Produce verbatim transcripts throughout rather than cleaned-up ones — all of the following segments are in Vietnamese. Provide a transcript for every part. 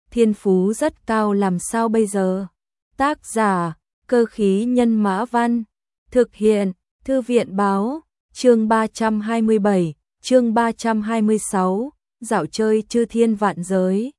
thiên phú rất cao làm sao bây giờ? Tác giả, Cơ khí nhân mã văn, thực hiện, Thư viện báo, chương ba trăm hai mươi bảy, chương ba trăm hai mươi sáu, dạo chơi chư thiên vạn giới.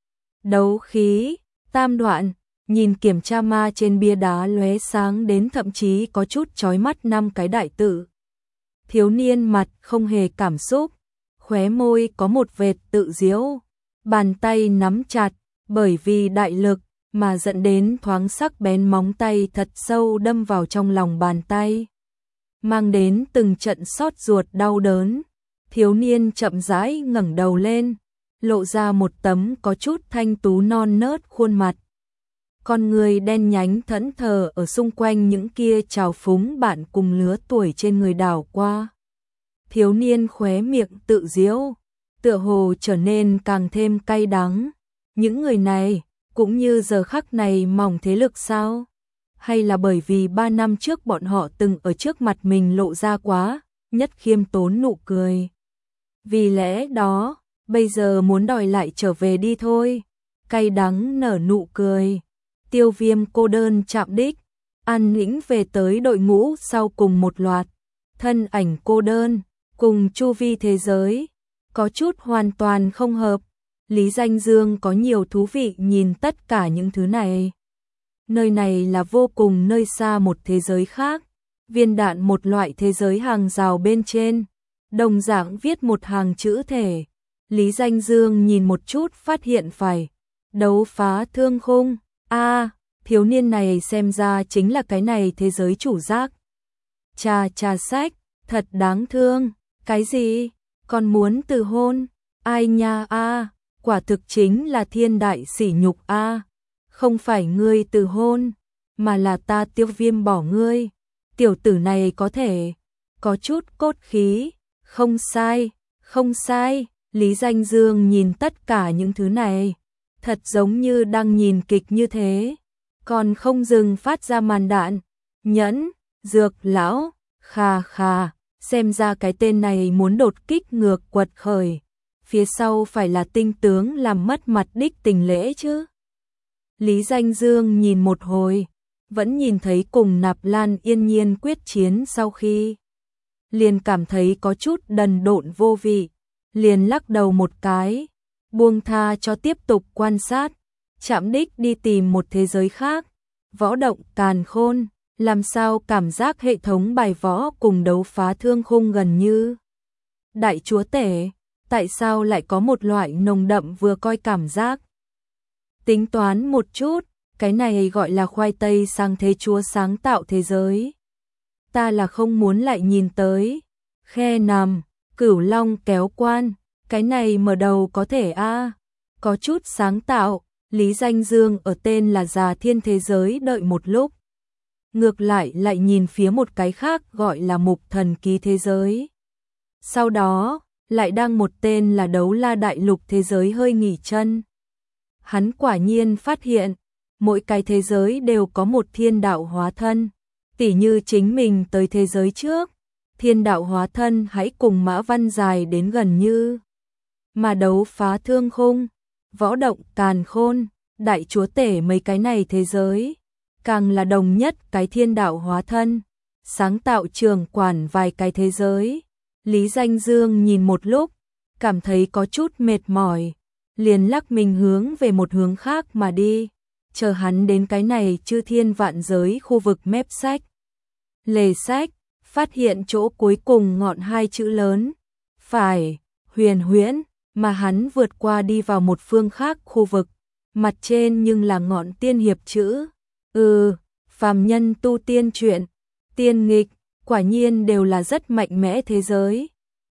Đấu khí, tam đoạn, nhìn kiểm tra ma trên bia đá lóe sáng đến thậm chí có chút chói mắt năm cái đại tự. Thiếu niên mặt không hề cảm xúc, khóe môi có một vệt tự giễu, bàn tay nắm chặt, bởi vì đại lực mà dẫn đến thoáng sắc bén móng tay thật sâu đâm vào trong lòng bàn tay, mang đến từng trận xót ruột đau đớn. Thiếu niên chậm rãi ngẩng đầu lên, lộ ra một tấm có chút thanh tú non nớt khuôn mặt. Con người đen nhánh thẫn thờ ở xung quanh những kia trào phúng bạn cùng lứa tuổi trên người đảo qua. Thiếu niên khóe miệng tự giễu, tựa hồ trở nên càng thêm cay đắng. Những người này, cũng như giờ khắc này mỏng thế lực sao? Hay là bởi vì ba năm trước bọn họ từng ở trước mặt mình lộ ra quá, nhất khiêm tốn nụ cười. Vì lẽ đó, bây giờ muốn đòi lại trở về đi thôi. Cay đắng nở nụ cười. Tiêu Viêm cô đơn chạm đích, an nĩnh về tới đội ngũ sau cùng một loạt. Thân ảnh cô đơn, cùng chu vi thế giới, có chút hoàn toàn không hợp. Lý Danh Dương có nhiều thú vị nhìn tất cả những thứ này. Nơi này là vô cùng nơi xa một thế giới khác. Viên đạn một loại thế giới hàng rào bên trên, đồng dạng viết một hàng chữ thể. Lý Danh Dương nhìn một chút phát hiện phải. Đấu phá thương khung. A, à, thiếu niên này xem ra chính là cái này thế giới chủ giác. Chà chà sách, thật đáng thương. Cái gì? Còn muốn từ hôn? Ai nha a, à, quả thực chính là thiên đại sỉ nhục a. À. Không phải ngươi từ hôn, mà là ta Tiêu Viêm bỏ ngươi. Tiểu tử này có thể có chút cốt khí, không sai, không sai. Lý Danh Dương nhìn tất cả những thứ này, thật giống như đang nhìn kịch như thế, còn không dừng phát ra màn đạn. Nhẫn, dược lão, khà khà, xem ra cái tên này muốn đột kích ngược quật khởi, phía sau phải là tinh tướng làm mất mặt đích tình lễ chứ. Lý Danh Dương nhìn một hồi, vẫn nhìn thấy cùng Nạp Lan Yên Nhiên quyết chiến sau khi, liền cảm thấy có chút đần độn vô vị, liền lắc đầu một cái, buông tha cho tiếp tục quan sát, chạm đích đi tìm một thế giới khác. Võ động càn khôn, làm sao cảm giác hệ thống bài võ cùng đấu phá thương khung gần như đại chúa tể, tại sao lại có một loại nồng đậm vừa coi cảm giác. Tính toán một chút, cái này gọi là khoai tây sang thế chúa sáng tạo thế giới. Ta là không muốn lại nhìn tới. Khe nằm, cửu long kéo quan, cái này mở đầu có thể a, à, có chút sáng tạo. Lý Danh Dương ở tên là Già Thiên thế giới đợi một lúc, ngược lại lại nhìn phía một cái khác gọi là Mục Thần Ký thế giới. Sau đó, lại đang một tên là Đấu La Đại Lục thế giới hơi nghỉ chân. Hắn quả nhiên phát hiện, mỗi cái thế giới đều có một thiên đạo hóa thân, tỉ như chính mình tới thế giới trước, thiên đạo hóa thân hãy cùng Mã Văn dài đến gần như. Mà đấu phá thương khung, võ động càn khôn, đại chúa tể mấy cái này thế giới, càng là đồng nhất cái thiên đạo hóa thân, sáng tạo trường quản vài cái thế giới. Lý Danh Dương nhìn một lúc, cảm thấy có chút mệt mỏi, liền lắc mình hướng về một hướng khác mà đi, chờ hắn đến cái này chư thiên vạn giới khu vực mép sách. Lề sách, phát hiện chỗ cuối cùng ngọn hai chữ lớn, phải, huyền huyễn, mà hắn vượt qua đi vào một phương khác khu vực, mặt trên nhưng là ngọn tiên hiệp chữ. Ừ, phàm nhân tu tiên truyện, tiên nghịch, quả nhiên đều là rất mạnh mẽ thế giới.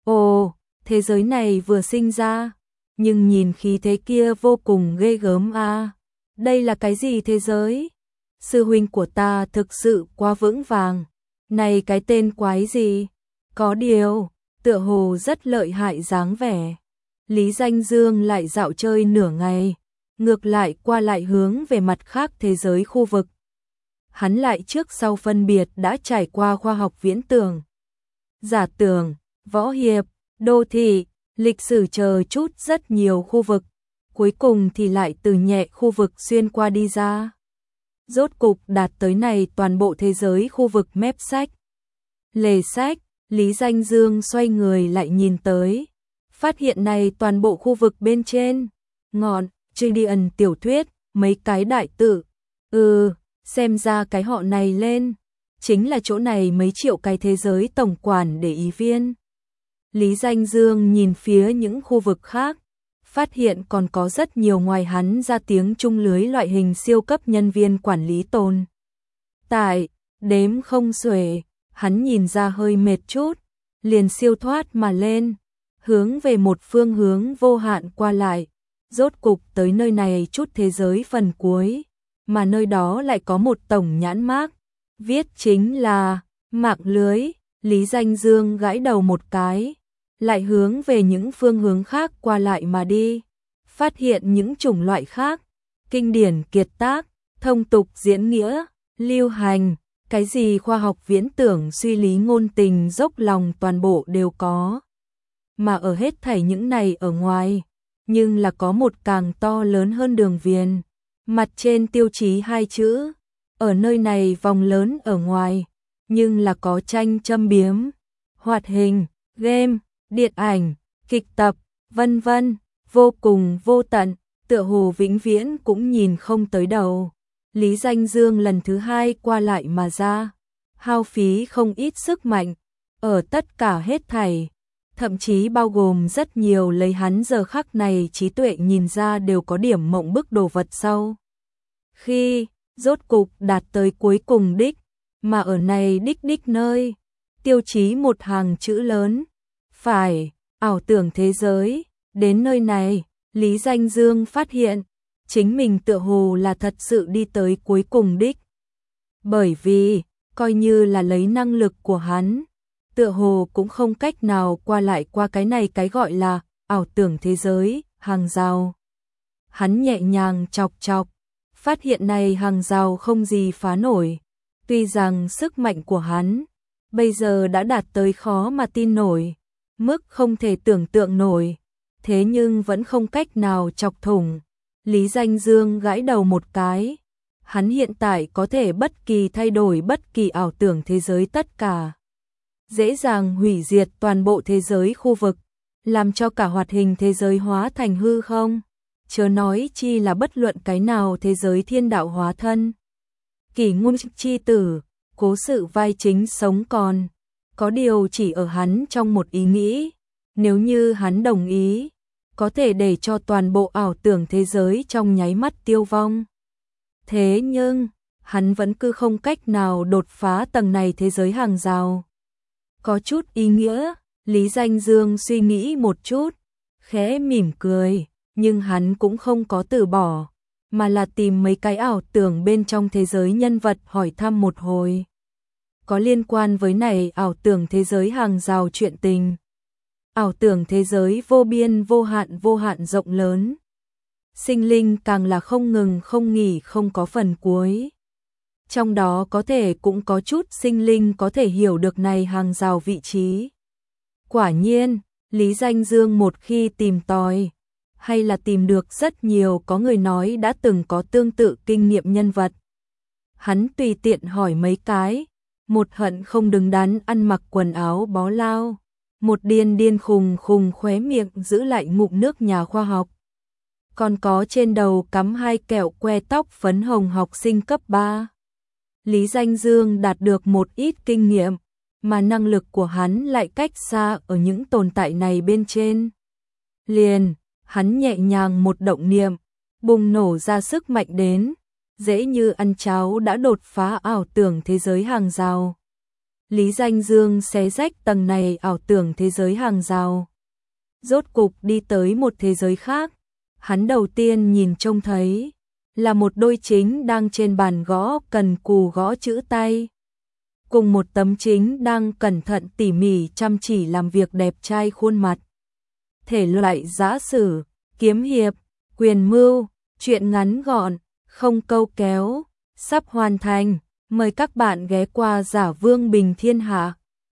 Ồ, thế giới này vừa sinh ra, nhưng nhìn khí thế kia vô cùng ghê gớm a. À. Đây là cái gì thế giới? Sư huynh của ta thực sự quá vững vàng. Này cái tên quái gì? Có điều, tựa hồ rất lợi hại dáng vẻ. Lý Danh Dương lại dạo chơi nửa ngày, ngược lại qua lại hướng về mặt khác thế giới khu vực. Hắn lại trước sau phân biệt đã trải qua khoa học viễn tưởng, giả tưởng, võ hiệp, đô thị, lịch sử chờ chút rất nhiều khu vực. cuối cùng thì lại từ nhẹ khu vực xuyên qua đi ra. Rốt cục đạt tới này toàn bộ thế giới khu vực mép sách. Lề sách, Lý Danh Dương xoay người lại nhìn tới. Phát hiện này toàn bộ khu vực bên trên. Ngọn, Gideon tiểu thuyết, mấy cái đại tự. Ừ, xem ra cái họ này lên. Chính là chỗ này mấy triệu cái thế giới tổng quản để ý viên. Lý Danh Dương nhìn phía những khu vực khác. Phát hiện còn có rất nhiều ngoài hắn ra tiếng chung lưới loại hình siêu cấp nhân viên quản lý tồn. Tại, đếm không xuể, hắn nhìn ra hơi mệt chút, liền siêu thoát mà lên, hướng về một phương hướng vô hạn qua lại, rốt cục tới nơi này chút thế giới phần cuối, mà nơi đó lại có một tổng nhãn mác, viết chính là mạng lưới. Lý Danh Dương gãi đầu một cái, lại hướng về những phương hướng khác qua lại mà đi, phát hiện những chủng loại khác, kinh điển kiệt tác, thông tục diễn nghĩa, lưu hành, cái gì khoa học viễn tưởng suy lý ngôn tình dốc lòng toàn bộ đều có. Mà ở hết thảy những này ở ngoài, nhưng là có một càng to lớn hơn đường viền, mặt trên tiêu chí hai chữ, ở nơi này vòng lớn ở ngoài, nhưng là có tranh châm biếm, hoạt hình, game, điện ảnh, kịch tập, vân vân, vô cùng vô tận, tựa hồ vĩnh viễn cũng nhìn không tới đầu. Lý Danh Dương lần thứ hai qua lại mà ra, hao phí không ít sức mạnh, ở tất cả hết thảy, thậm chí bao gồm rất nhiều lấy hắn giờ khắc này trí tuệ nhìn ra đều có điểm mộng bức đồ vật sau. Khi, rốt cục đạt tới cuối cùng đích, mà ở này đích đích nơi, tiêu chí một hàng chữ lớn, phải, ảo tưởng thế giới, đến nơi này, Lý Danh Dương phát hiện, chính mình tựa hồ là thật sự đi tới cuối cùng đích. Bởi vì, coi như là lấy năng lực của hắn, tựa hồ cũng không cách nào qua lại qua cái này cái gọi là ảo tưởng thế giới, hàng rào. Hắn nhẹ nhàng chọc chọc, phát hiện này hàng rào không gì phá nổi. Tuy rằng sức mạnh của hắn bây giờ đã đạt tới khó mà tin nổi, mức không thể tưởng tượng nổi, thế nhưng vẫn không cách nào chọc thủng. Lý Danh Dương gãi đầu một cái, hắn hiện tại có thể bất kỳ thay đổi bất kỳ ảo tưởng thế giới tất cả. Dễ dàng hủy diệt toàn bộ thế giới khu vực, làm cho cả hoạt hình thế giới hóa thành hư không, chớ nói chi là bất luận cái nào thế giới thiên đạo hóa thân. Kỷ Ngôn chi tử, cố sự vai chính sống còn, có điều chỉ ở hắn trong một ý nghĩ, nếu như hắn đồng ý, có thể để cho toàn bộ ảo tưởng thế giới trong nháy mắt tiêu vong. Thế nhưng, hắn vẫn cứ không cách nào đột phá tầng này thế giới hàng rào. Có chút ý nghĩa, Lý Danh Dương suy nghĩ một chút, khẽ mỉm cười, nhưng hắn cũng không có từ bỏ, mà là tìm mấy cái ảo tưởng bên trong thế giới nhân vật hỏi thăm một hồi. Có liên quan với này ảo tưởng thế giới hàng rào chuyện tình. Ảo tưởng thế giới vô biên vô hạn vô hạn rộng lớn. Sinh linh càng là không ngừng không nghỉ không có phần cuối. Trong đó có thể cũng có chút sinh linh có thể hiểu được này hàng rào vị trí. Quả nhiên, Lý Danh Dương một khi tìm tòi, hay là tìm được rất nhiều có người nói đã từng có tương tự kinh nghiệm nhân vật. Hắn tùy tiện hỏi mấy cái, một hận không đứng đắn ăn mặc quần áo bó lao, một điên điên khùng khùng khóe miệng giữ lại ngụm nước nhà khoa học. Còn có trên đầu cắm hai kẹo que tóc phấn hồng học sinh cấp ba. Lý Danh Dương đạt được một ít kinh nghiệm, mà năng lực của hắn lại cách xa ở những tồn tại này bên trên. Liền, hắn nhẹ nhàng một động niệm, bùng nổ ra sức mạnh đến, dễ như ăn cháo đã đột phá ảo tưởng thế giới hàng rào. Lý Danh Dương xé rách tầng này ảo tưởng thế giới hàng rào. Rốt cục đi tới một thế giới khác, hắn đầu tiên nhìn trông thấy là một đôi chính đang trên bàn gõ cần cù gõ chữ tay. Cùng một tấm chính đang cẩn thận tỉ mỉ chăm chỉ làm việc đẹp trai khuôn mặt. Thể loại giã sử, kiếm hiệp, quyền mưu, truyện ngắn gọn, không câu kéo, sắp hoàn thành. Mời các bạn ghé qua Giả Vương Bình Thiên Hạ.